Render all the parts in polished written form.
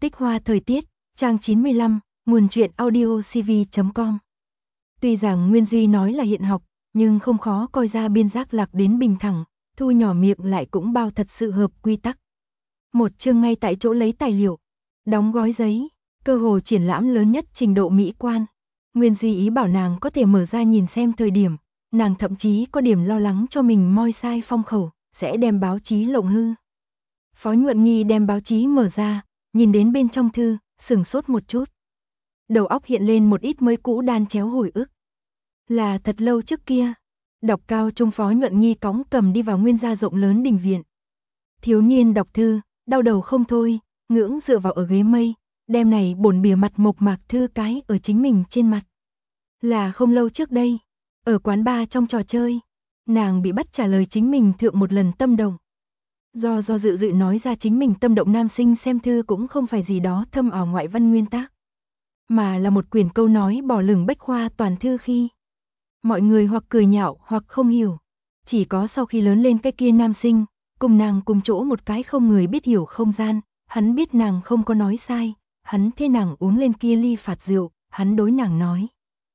Tích hoa thời tiết, trang 95, nguồn truyện audio cv.com. Tuy rằng Nguyên Duy nói là hiện học, nhưng không khó coi ra biên giác lạc đến bình thẳng, thu nhỏ miệng lại cũng bao thật sự hợp quy tắc. Một chương ngay tại chỗ lấy tài liệu, đóng gói giấy, cơ hồ triển lãm lớn nhất trình độ mỹ quan. Nguyên Duy ý bảo nàng có thể mở ra nhìn xem thời điểm, nàng thậm chí có điểm lo lắng cho mình moi sai phong khẩu, sẽ đem báo chí lộng hư. Phó Nhuận Nghi đem báo chí mở ra, nhìn đến bên trong thư, sửng sốt một chút. Đầu óc hiện lên một ít mới cũ đan chéo hồi ức. Là thật lâu trước kia, đọc cao trung Phó Nhuận Nghi cõng cầm đi vào nguyên gia rộng lớn đình viện. Thiếu niên đọc thư, đau đầu không thôi, ngưỡng dựa vào ở ghế mây, đem này bổn bìa mặt mộc mạc thư cái ở chính mình trên mặt. Là không lâu trước đây, ở quán bar trong trò chơi, nàng bị bắt trả lời chính mình thượng một lần tâm động. Do dự nói ra chính mình tâm động nam sinh xem thư cũng không phải gì đó thâm ảo ngoại văn nguyên tác, mà là một quyển câu nói bỏ lửng bách khoa toàn thư khi. Mọi người hoặc cười nhạo hoặc không hiểu, chỉ có sau khi lớn lên cái kia nam sinh, cùng nàng cùng chỗ một cái không người biết hiểu không gian, hắn biết nàng không có nói sai, hắn thế nàng uống lên kia ly phạt rượu, hắn đối nàng nói.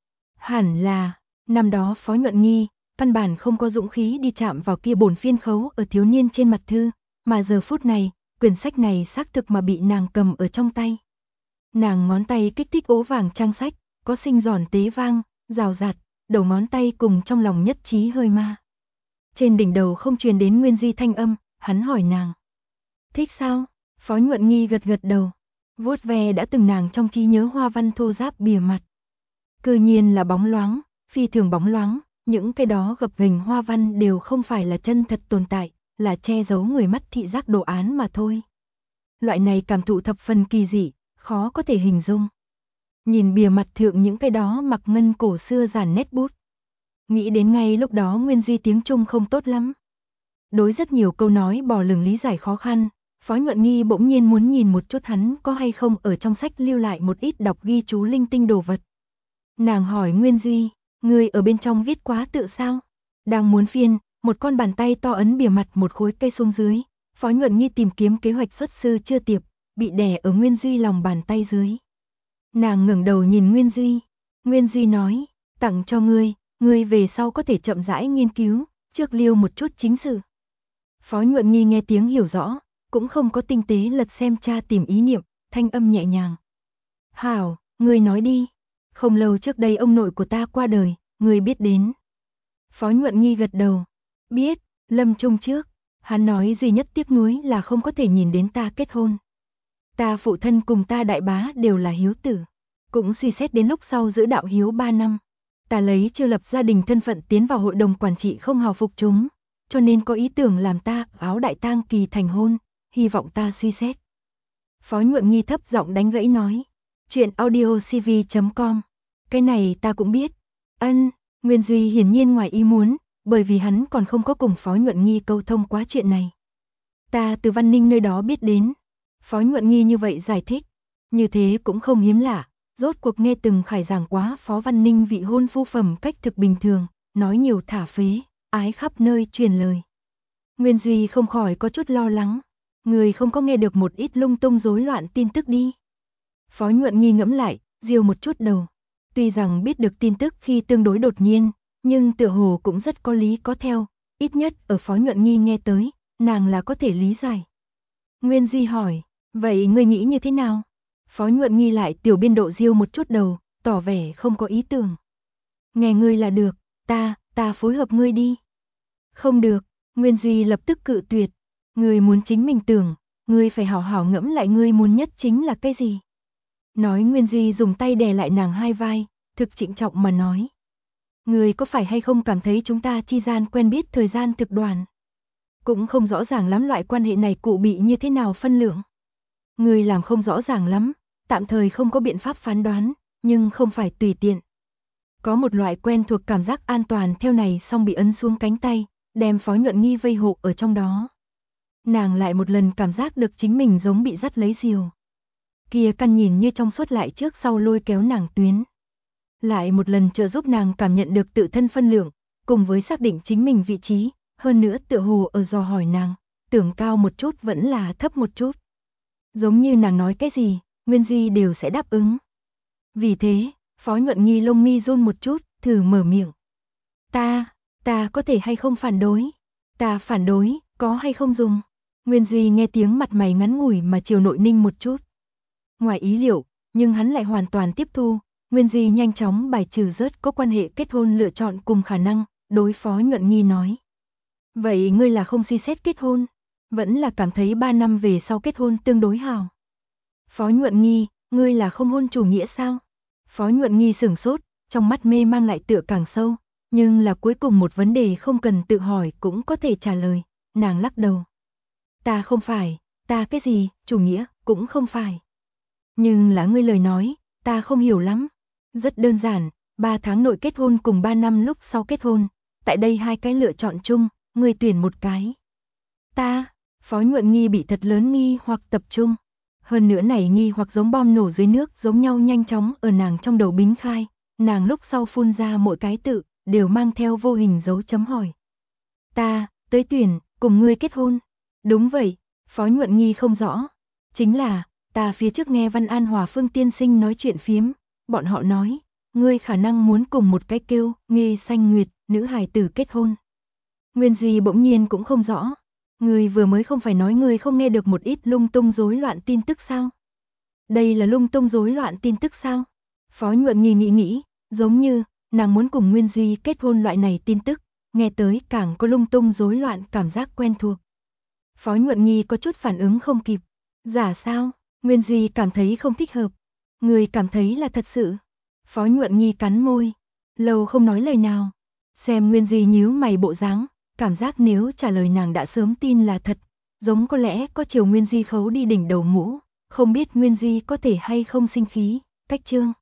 Hẳn là, năm đó Phó Nhuận Nghi, căn bản không có dũng khí đi chạm vào kia bổn phiên khấu ở thiếu niên trên mặt thư, mà giờ phút này, quyển sách này xác thực mà bị nàng cầm ở trong tay. Nàng ngón tay kích thích ố vàng trang sách, có sinh giòn tế vang, rào rạt, đầu ngón tay cùng trong lòng nhất trí hơi ma. Trên đỉnh đầu không truyền đến Nguyên Duy thanh âm, hắn hỏi nàng. Thích sao? Phó Nhuận Nghi gật gật đầu, vuốt ve đã từng nàng trong trí nhớ hoa văn thô ráp bìa mặt. Cư nhiên là bóng loáng, phi thường bóng loáng, những cái đó gập ghềnh hoa văn đều không phải là chân thật tồn tại, là che giấu người mắt thị giác đồ án mà thôi. Loại này cảm thụ thập phần kỳ dị, khó có thể hình dung. Nhìn bìa mặt thượng những cái đó mặc ngân cổ xưa dàn nét bút. Nghĩ đến ngay lúc đó Nguyên Duy tiếng Trung không tốt lắm. Đối rất nhiều câu nói bỏ lửng lý giải khó khăn, Phó Nhuận Nghi bỗng nhiên muốn nhìn một chút hắn có hay không ở trong sách lưu lại một ít đọc ghi chú linh tinh đồ vật. Nàng hỏi Nguyên Duy, người ở bên trong viết quá tự sao? Đang muốn phiên, một con bàn tay to ấn bìa mặt một khối cây xuống dưới, Phó Nhuận Nghi tìm kiếm kế hoạch xuất sư chưa tiệp, bị đè ở Nguyên Duy lòng bàn tay dưới. Nàng ngẩng đầu nhìn Nguyên Duy, Nguyên Duy nói, tặng cho ngươi về sau có thể chậm rãi nghiên cứu, trước liêu một chút chính sự. Phó Nhuận Nghi nghe tiếng hiểu rõ, cũng không có tinh tế lật xem tra tìm ý niệm, thanh âm nhẹ nhàng. Hảo, ngươi nói đi, không lâu trước đây ông nội của ta qua đời, ngươi biết đến. Phó Nhuận Nghi gật đầu, biết, lâm chung trước, hắn nói duy nhất tiếc nuối là không có thể nhìn đến ta kết hôn. Ta phụ thân cùng ta đại bá đều là hiếu tử, cũng suy xét đến lúc sau giữ đạo hiếu 3 năm. Ta lấy chưa lập gia đình thân phận tiến vào hội đồng quản trị không hào phục chúng, cho nên có ý tưởng làm ta áo đại tang kỳ thành hôn, hy vọng ta suy xét. Phó Nhuận Nghi thấp giọng đánh gãy nói, chuyện audio cv.com, cái này ta cũng biết. Nguyên Duy hiển nhiên ngoài ý muốn, bởi vì hắn còn không có cùng Phó Nhuận Nghi câu thông quá chuyện này. Ta từ Văn Ninh nơi đó biết đến. Phó Nhuận Nghi như vậy giải thích, như thế cũng không hiếm lạ, rốt cuộc nghe từng khải giảng quá Phó Văn Ninh vị hôn phu phẩm cách thực bình thường, nói nhiều thả phế, ái khắp nơi truyền lời. Nguyên Duy không khỏi có chút lo lắng, người không có nghe được một ít lung tung rối loạn tin tức đi. Phó Nhuận Nghi ngẫm lại, diêu một chút đầu, tuy rằng biết được tin tức khi tương đối đột nhiên, nhưng tựa hồ cũng rất có lý có theo, ít nhất ở Phó Nhuận Nghi nghe tới, nàng là có thể lý giải. Nguyên Duy hỏi, vậy ngươi nghĩ như thế nào? Phó Nhuận Nghi lại tiểu biên độ diêu một chút đầu, tỏ vẻ không có ý tưởng. Nghe ngươi là được, ta phối hợp ngươi đi. Không được, Nguyên Duy lập tức cự tuyệt. Ngươi muốn chính mình tưởng, ngươi phải hảo hảo ngẫm lại ngươi muốn nhất chính là cái gì. Nói Nguyên Duy dùng tay đè lại nàng hai vai, thực trịnh trọng mà nói. Ngươi có phải hay không cảm thấy chúng ta chi gian quen biết thời gian thực đoàn? Cũng không rõ ràng lắm loại quan hệ này cụ bị như thế nào phân lượng. Ngươi làm không rõ ràng lắm, tạm thời không có biện pháp phán đoán, nhưng không phải tùy tiện. Có một loại quen thuộc cảm giác an toàn theo này xong bị ấn xuống cánh tay, đem Phó Nhuận Nghi vây hộ ở trong đó. Nàng lại một lần cảm giác được chính mình giống bị dắt lấy diều. Kia căn nhìn như trong suốt lại trước sau lôi kéo nàng tuyến. Lại một lần trợ giúp nàng cảm nhận được tự thân phân lượng, cùng với xác định chính mình vị trí, hơn nữa tựa hồ ở dò hỏi nàng, tưởng cao một chút vẫn là thấp một chút. Giống như nàng nói cái gì, Nguyên Duy đều sẽ đáp ứng. Vì thế, Phó Nhuận Nghi lông mi run một chút, thử mở miệng. Ta có thể hay không phản đối? Ta phản đối, có hay không dùng? Nguyên Duy nghe tiếng mặt mày ngắn ngủi mà chiều nội ninh một chút. Ngoài ý liệu, nhưng hắn lại hoàn toàn tiếp thu. Nguyên Duy nhanh chóng bài trừ rớt có quan hệ kết hôn lựa chọn cùng khả năng, đối Phó Nhuận Nghi nói. Vậy ngươi là không suy xét kết hôn, vẫn là cảm thấy 3 năm về sau kết hôn tương đối hào? Phó Nhuận Nghi, ngươi là không hôn chủ nghĩa sao? Phó Nhuận Nghi sửng sốt, trong mắt mê mang lại tựa càng sâu, nhưng là cuối cùng một vấn đề không cần tự hỏi cũng có thể trả lời, nàng lắc đầu. Ta không phải, ta cái gì, chủ nghĩa, cũng không phải. Nhưng là ngươi lời nói, ta không hiểu lắm. Rất đơn giản, 3 tháng nội kết hôn cùng 3 năm lúc sau kết hôn, tại đây hai cái lựa chọn chung, ngươi tuyển một cái. Phó Nhuận Nghi bị thật lớn nghi hoặc tập trung. Hơn nữa này nghi hoặc giống bom nổ dưới nước giống nhau nhanh chóng ở nàng trong đầu bính khai, nàng lúc sau phun ra mỗi cái tự, đều mang theo vô hình dấu chấm hỏi. Ta, tới tuyển, cùng ngươi kết hôn. Đúng vậy, Phó Nhuận Nghi không rõ. Chính là, ta phía trước nghe Văn An Hòa Phương tiên sinh nói chuyện phiếm, bọn họ nói, ngươi khả năng muốn cùng một cái kêu, Nghê Xanh Nguyệt, nữ hài tử kết hôn. Nguyên Duy bỗng nhiên cũng không rõ. Ngươi vừa mới không phải nói ngươi không nghe được một ít lung tung rối loạn tin tức sao? Đây là lung tung rối loạn tin tức sao? Phó Nhuận Nghi nghĩ, giống như, nàng muốn cùng Nguyên Duy kết hôn loại này tin tức, nghe tới càng có lung tung rối loạn cảm giác quen thuộc. Phó Nhuận Nghi có chút phản ứng không kịp. Giả sao? Nguyên Duy cảm thấy không thích hợp. Người cảm thấy là thật sự. Phó Nhuận Nghi cắn môi, lâu không nói lời nào. Xem Nguyên Duy nhíu mày bộ dáng, cảm giác nếu trả lời nàng đã sớm tin là thật, giống có lẽ có chiều Nguyên Duy khấu đi đỉnh đầu mũ, không biết Nguyên Duy có thể hay không sinh khí, cách chương.